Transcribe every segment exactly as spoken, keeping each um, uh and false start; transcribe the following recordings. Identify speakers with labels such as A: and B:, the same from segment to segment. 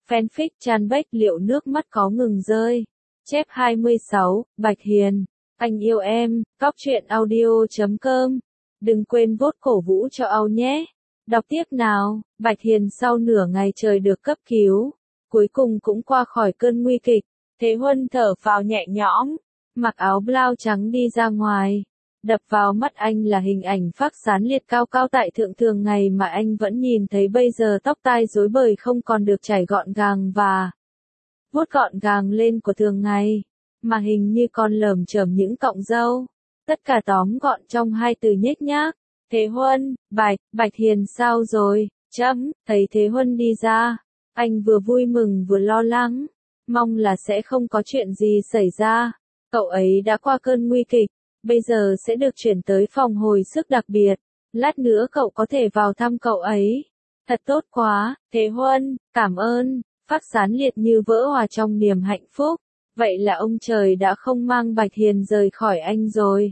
A: Fanfic Chanbếch liệu nước mắt có ngừng rơi. Chép hai mươi sáu, Bạch Hiền. Anh yêu em, cóc truyện audio chấm com. Đừng quên vote cổ vũ cho Âu nhé. Đọc tiếp nào. Bạch Hiền sau nửa ngày trời được cấp cứu, cuối cùng cũng qua khỏi cơn nguy kịch. Thế Huân thở phào nhẹ nhõm, mặc áo blau trắng đi ra ngoài. Đập vào mắt anh là hình ảnh Phác Sán Liệt cao cao tại thượng thường ngày mà anh vẫn nhìn thấy bây giờ, tóc tai rối bời không còn được chải gọn gàng và vuốt gọn gàng lên của thường ngày, mà hình như còn lởm chởm những cọng râu. Tất cả tóm gọn trong hai từ nhếch nhác. Thế Huân, Bạch, Bạch Hiền sao rồi? Chấm, thấy Thế Huân đi ra, anh vừa vui mừng vừa lo lắng, mong là sẽ không có chuyện gì xảy ra. Cậu ấy đã qua cơn nguy kịch, bây giờ sẽ được chuyển tới phòng hồi sức đặc biệt. Lát nữa cậu có thể vào thăm cậu ấy. Thật tốt quá, Thế Huân, cảm ơn. Phác Sán Liệt như vỡ hòa trong niềm hạnh phúc. Vậy là ông trời đã không mang Bạch Hiền rời khỏi anh rồi.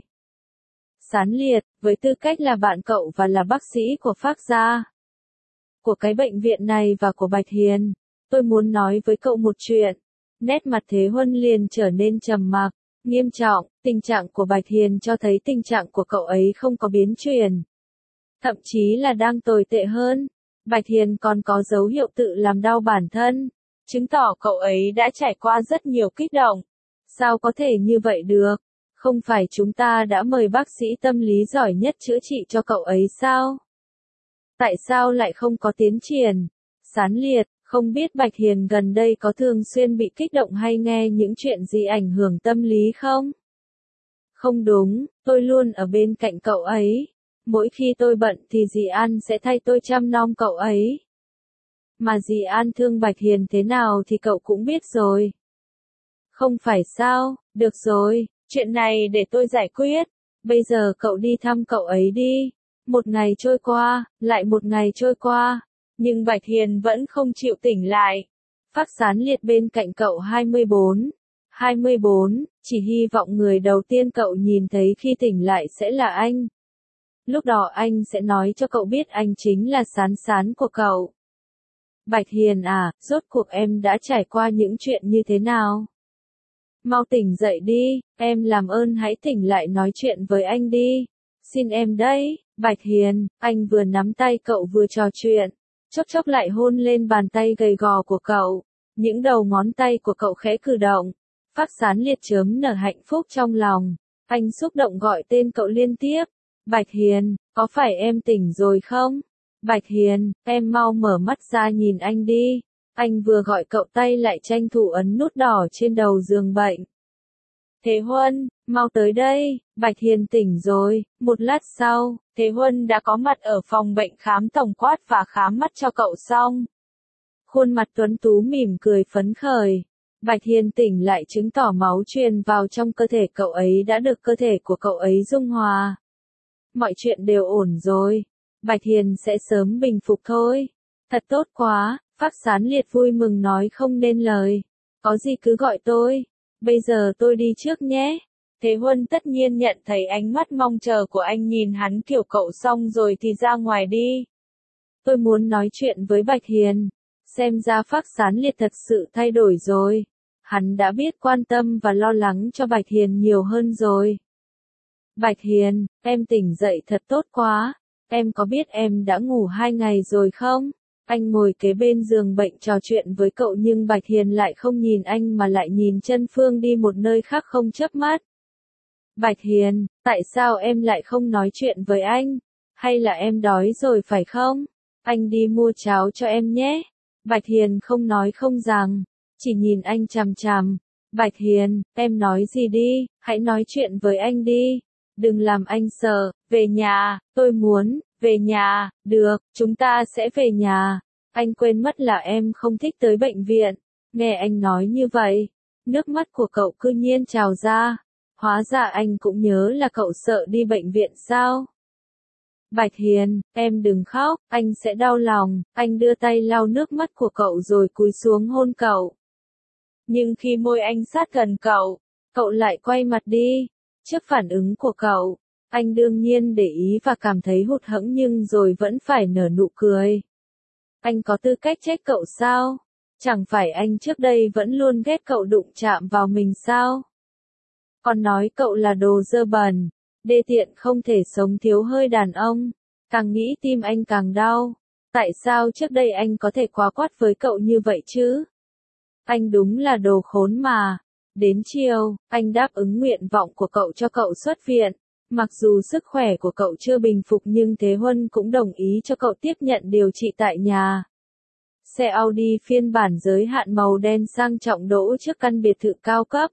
A: Sán Liệt, với tư cách là bạn cậu và là bác sĩ của Phác gia, của cái bệnh viện này và của Bạch Hiền, tôi muốn nói với cậu một chuyện. Nét mặt Thế Huân liền trở nên trầm mặc, nghiêm trọng. Tình trạng của Bạch Hiền cho thấy tình trạng của cậu ấy không có biến chuyển, thậm chí là đang tồi tệ hơn. Bạch Hiền còn có dấu hiệu tự làm đau bản thân, chứng tỏ cậu ấy đã trải qua rất nhiều kích động. Sao có thể như vậy được? Không phải chúng ta đã mời bác sĩ tâm lý giỏi nhất chữa trị cho cậu ấy sao? Tại sao lại không có tiến triển? Sán Liệt, không biết Bạch Hiền gần đây có thường xuyên bị kích động hay nghe những chuyện gì ảnh hưởng tâm lý không? Không đúng, tôi luôn ở bên cạnh cậu ấy. Mỗi khi tôi bận thì dì An sẽ thay tôi chăm nom cậu ấy. Mà dì An thương Bạch Hiền thế nào thì cậu cũng biết rồi. Không phải sao? Được rồi, chuyện này để tôi giải quyết. Bây giờ cậu đi thăm cậu ấy đi. Một ngày trôi qua, lại một ngày trôi qua, nhưng Bạch Hiền vẫn không chịu tỉnh lại. Phác Sán Liệt bên cạnh cậu hai mươi bốn. hai mươi bốn, chỉ hy vọng người đầu tiên cậu nhìn thấy khi tỉnh lại sẽ là anh. Lúc đó anh sẽ nói cho cậu biết anh chính là Sán Sán của cậu. Bạch Hiền à, rốt cuộc em đã trải qua những chuyện như thế nào? Mau tỉnh dậy đi, em làm ơn hãy tỉnh lại nói chuyện với anh đi. Xin em đấy, Bạch Hiền. Anh vừa nắm tay cậu vừa trò chuyện, chốc chốc lại hôn lên bàn tay gầy gò của cậu. Những đầu ngón tay của cậu khẽ cử động. Phác Sán Liệt chớm nở hạnh phúc trong lòng. Anh xúc động gọi tên cậu liên tiếp. Bạch Hiền, có phải em tỉnh rồi không? Bạch Hiền, em mau mở mắt ra nhìn anh đi. Anh vừa gọi cậu tay lại tranh thủ ấn nút đỏ trên đầu giường bệnh. Thế Huân, mau tới đây. Bạch Hiền tỉnh rồi. Một lát sau, Thế Huân đã có mặt ở phòng bệnh khám tổng quát và khám mắt cho cậu xong. Khuôn mặt tuấn tú mỉm cười phấn khởi. Bạch Hiền tỉnh lại chứng tỏ máu truyền vào trong cơ thể cậu ấy đã được cơ thể của cậu ấy dung hòa. Mọi chuyện đều ổn rồi. Bạch Hiền sẽ sớm bình phục thôi. Thật tốt quá, Phác Sán Liệt vui mừng nói không nên lời. Có gì cứ gọi tôi. Bây giờ tôi đi trước nhé. Thế Huân tất nhiên nhận thấy ánh mắt mong chờ của anh, nhìn hắn kiểu cậu xong rồi thì ra ngoài đi. Tôi muốn nói chuyện với Bạch Hiền. Xem ra Phác Sán Liệt thật sự thay đổi rồi. Hắn đã biết quan tâm và lo lắng cho Bạch Hiền nhiều hơn rồi. Bạch Hiền, em tỉnh dậy thật tốt quá. Em có biết em đã ngủ hai ngày rồi không? Anh ngồi kế bên giường bệnh trò chuyện với cậu nhưng Bạch Hiền lại không nhìn anh mà lại nhìn chân phương đi một nơi khác không chớp mắt. Bạch Hiền, tại sao em lại không nói chuyện với anh? Hay là em đói rồi phải không? Anh đi mua cháo cho em nhé. Bạch Hiền không nói không rằng, chỉ nhìn anh chằm chằm. Bạch Hiền, em nói gì đi, hãy nói chuyện với anh đi. Đừng làm anh sợ. Về nhà, tôi muốn, về nhà. Được, chúng ta sẽ về nhà. Anh quên mất là em không thích tới bệnh viện. Nghe anh nói như vậy, nước mắt của cậu cứ nhiên trào ra. Hóa ra anh cũng nhớ là cậu sợ đi bệnh viện sao? Bạch Hiền, em đừng khóc, anh sẽ đau lòng. Anh đưa tay lau nước mắt của cậu rồi cúi xuống hôn cậu. Nhưng khi môi anh sát gần cậu, cậu lại quay mặt đi. Trước phản ứng của cậu, anh đương nhiên để ý và cảm thấy hụt hẫng nhưng rồi vẫn phải nở nụ cười. Anh có tư cách trách cậu sao? Chẳng phải anh trước đây vẫn luôn ghét cậu đụng chạm vào mình sao? Còn nói cậu là đồ dơ bẩn, đê tiện không thể sống thiếu hơi đàn ông. Càng nghĩ tim anh càng đau. Tại sao trước đây anh có thể quá quát với cậu như vậy chứ? Anh đúng là đồ khốn mà. Đến chiều, anh đáp ứng nguyện vọng của cậu cho cậu xuất viện. Mặc dù sức khỏe của cậu chưa bình phục nhưng Thế Huân cũng đồng ý cho cậu tiếp nhận điều trị tại nhà. Xe Audi phiên bản giới hạn màu đen sang trọng đỗ trước căn biệt thự cao cấp.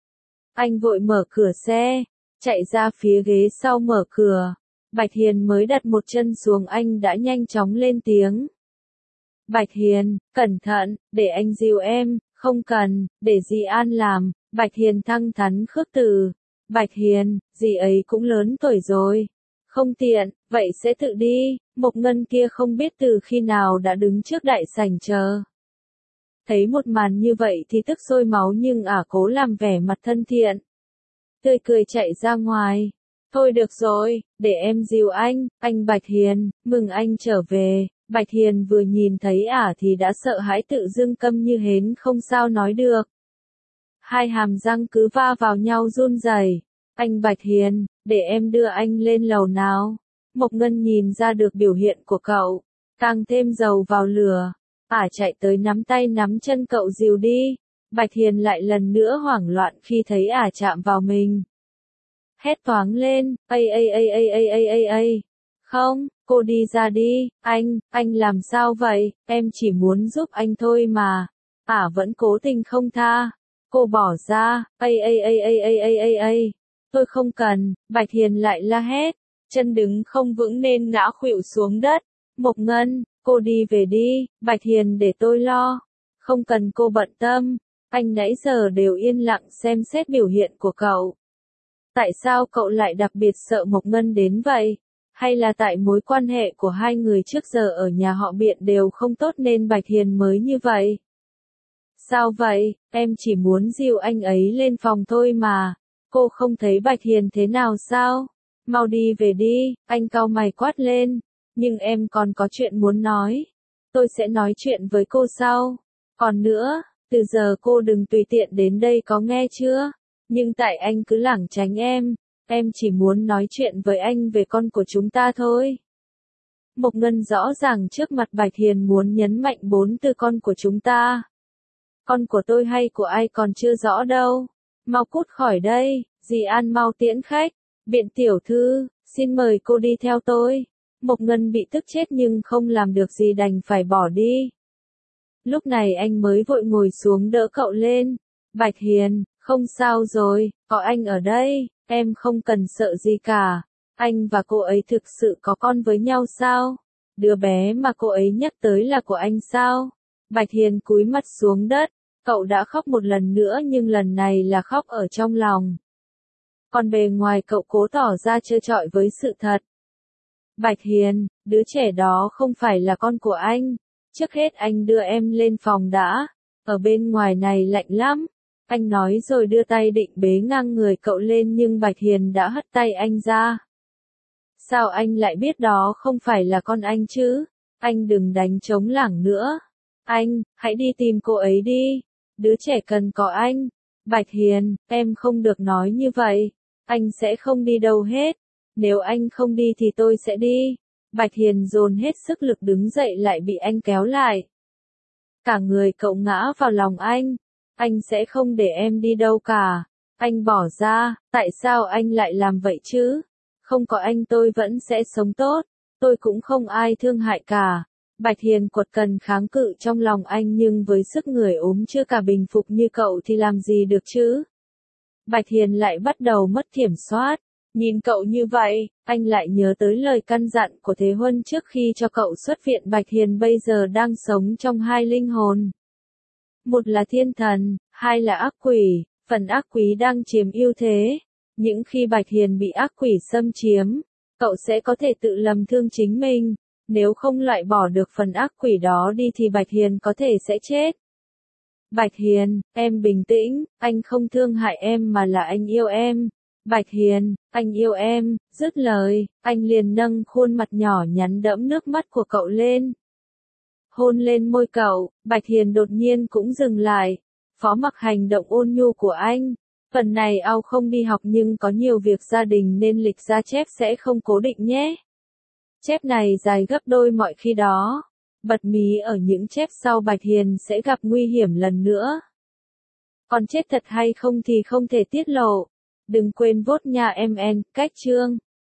A: Anh vội mở cửa xe, chạy ra phía ghế sau mở cửa. Bạch Hiền mới đặt một chân xuống anh đã nhanh chóng lên tiếng. Bạch Hiền, cẩn thận, để anh dìu em, không cần, để dì An làm. Bạch Hiền thẳng thắn khước từ. Bạch Hiền, dì ấy cũng lớn tuổi rồi. Không tiện, vậy sẽ tự đi. Mộc Ngân kia không biết từ khi nào đã đứng trước đại sảnh chờ. Thấy một màn như vậy thì tức sôi máu nhưng ả cố làm vẻ mặt thân thiện. Tươi cười chạy ra ngoài. Thôi được rồi, để em dìu anh, anh Bạch Hiền, mừng anh trở về. Bạch Hiền vừa nhìn thấy ả thì đã sợ hãi tự dưng câm như hến không sao nói được. Hai hàm răng cứ va vào nhau run rẩy. Anh Bạch Hiền, để em đưa anh lên lầu nào. Mộc Ngân nhìn ra được biểu hiện của cậu, càng thêm dầu vào lửa. Ả chạy tới nắm tay nắm chân cậu dìu đi. Bạch Hiền lại lần nữa hoảng loạn khi thấy ả chạm vào mình. Hét toáng lên, ây ây ây ây ây ây ây ây. Không, cô đi ra đi, anh, anh làm sao vậy, em chỉ muốn giúp anh thôi mà. Ả vẫn cố tình không tha. Cô bỏ ra, ây ây ây ây ây ây ây ây. Tôi không cần, Bạch Hiền lại la hét. Chân đứng không vững nên ngã khuỵu xuống đất. Mộc Ngân, cô đi về đi, Bạch Hiền để tôi lo. Không cần cô bận tâm, anh nãy giờ đều yên lặng xem xét biểu hiện của cậu. Tại sao cậu lại đặc biệt sợ Mộc Ngân đến vậy? Hay là tại mối quan hệ của hai người trước giờ ở nhà họ Biện đều không tốt nên Bạch Hiền mới như vậy? Sao vậy, em chỉ muốn dìu anh ấy lên phòng thôi mà. Cô không thấy Bạch Hiền thế nào sao? Mau đi về đi, anh cau mày quát lên. Nhưng em còn có chuyện muốn nói. Tôi sẽ nói chuyện với cô sau. Còn nữa, từ giờ cô đừng tùy tiện đến đây có nghe chưa? Nhưng tại anh cứ lảng tránh em. Em chỉ muốn nói chuyện với anh về con của chúng ta thôi. Mộc Ngân rõ ràng trước mặt Bạch Hiền muốn nhấn mạnh bốn từ con của chúng ta. Con của tôi hay của ai còn chưa rõ đâu. Mau cút khỏi đây, dì An mau tiễn khách. Biện tiểu thư, xin mời cô đi theo tôi. Mộc Ngân bị tức chết nhưng không làm được gì đành phải bỏ đi. Lúc này anh mới vội ngồi xuống đỡ cậu lên. Bạch Hiền, không sao rồi, có anh ở đây, em không cần sợ gì cả. Anh và cô ấy thực sự có con với nhau sao? Đứa bé mà cô ấy nhắc tới là của anh sao? Bạch Hiền cúi mặt xuống đất, cậu đã khóc một lần nữa nhưng lần này là khóc ở trong lòng. Còn bề ngoài cậu cố tỏ ra trơ trọi với sự thật. Bạch Hiền, đứa trẻ đó không phải là con của anh. Trước hết anh đưa em lên phòng đã. Ở bên ngoài này lạnh lắm. Anh nói rồi đưa tay định bế ngang người cậu lên nhưng Bạch Hiền đã hất tay anh ra. Sao anh lại biết đó không phải là con anh chứ? Anh đừng đánh trống lảng nữa. Anh, hãy đi tìm cô ấy đi. Đứa trẻ cần có anh. Bạch Hiền, em không được nói như vậy. Anh sẽ không đi đâu hết. Nếu anh không đi thì tôi sẽ đi. Bạch Hiền dồn hết sức lực đứng dậy lại bị anh kéo lại. Cả người cậu ngã vào lòng anh. Anh sẽ không để em đi đâu cả. Anh bỏ ra, tại sao anh lại làm vậy chứ? Không có anh tôi vẫn sẽ sống tốt. Tôi cũng không ai thương hại cả. Bạch Hiền quật cần kháng cự trong lòng anh nhưng với sức người ốm chưa cả bình phục như cậu thì làm gì được chứ? Bạch Hiền lại bắt đầu mất kiểm soát. Nhìn cậu như vậy, anh lại nhớ tới lời căn dặn của Thế Huân trước khi cho cậu xuất viện. Bạch Hiền bây giờ đang sống trong hai linh hồn. Một là thiên thần, hai là ác quỷ, phần ác quỷ đang chiếm ưu thế. Những khi Bạch Hiền bị ác quỷ xâm chiếm, cậu sẽ có thể tự lầm thương chính mình. Nếu không loại bỏ được phần ác quỷ đó đi thì Bạch Hiền có thể sẽ chết. Bạch Hiền, em bình tĩnh, anh không thương hại em mà là anh yêu em. Bạch Hiền, anh yêu em, dứt lời, anh liền nâng khuôn mặt nhỏ nhắn đẫm nước mắt của cậu lên. hôn lên môi cậu, Bạch Hiền đột nhiên cũng dừng lại. Phó Mặc hành động ôn nhu của anh. Phần này ao không đi học nhưng có nhiều việc gia đình nên lịch ra chép sẽ không cố định nhé. Chép này dài gấp đôi mọi khi đó. Bật mí ở những chép sau Bạch Hiền sẽ gặp nguy hiểm lần nữa. Còn chết thật hay không thì không thể tiết lộ. Đừng quên vote nha em en, cách chương.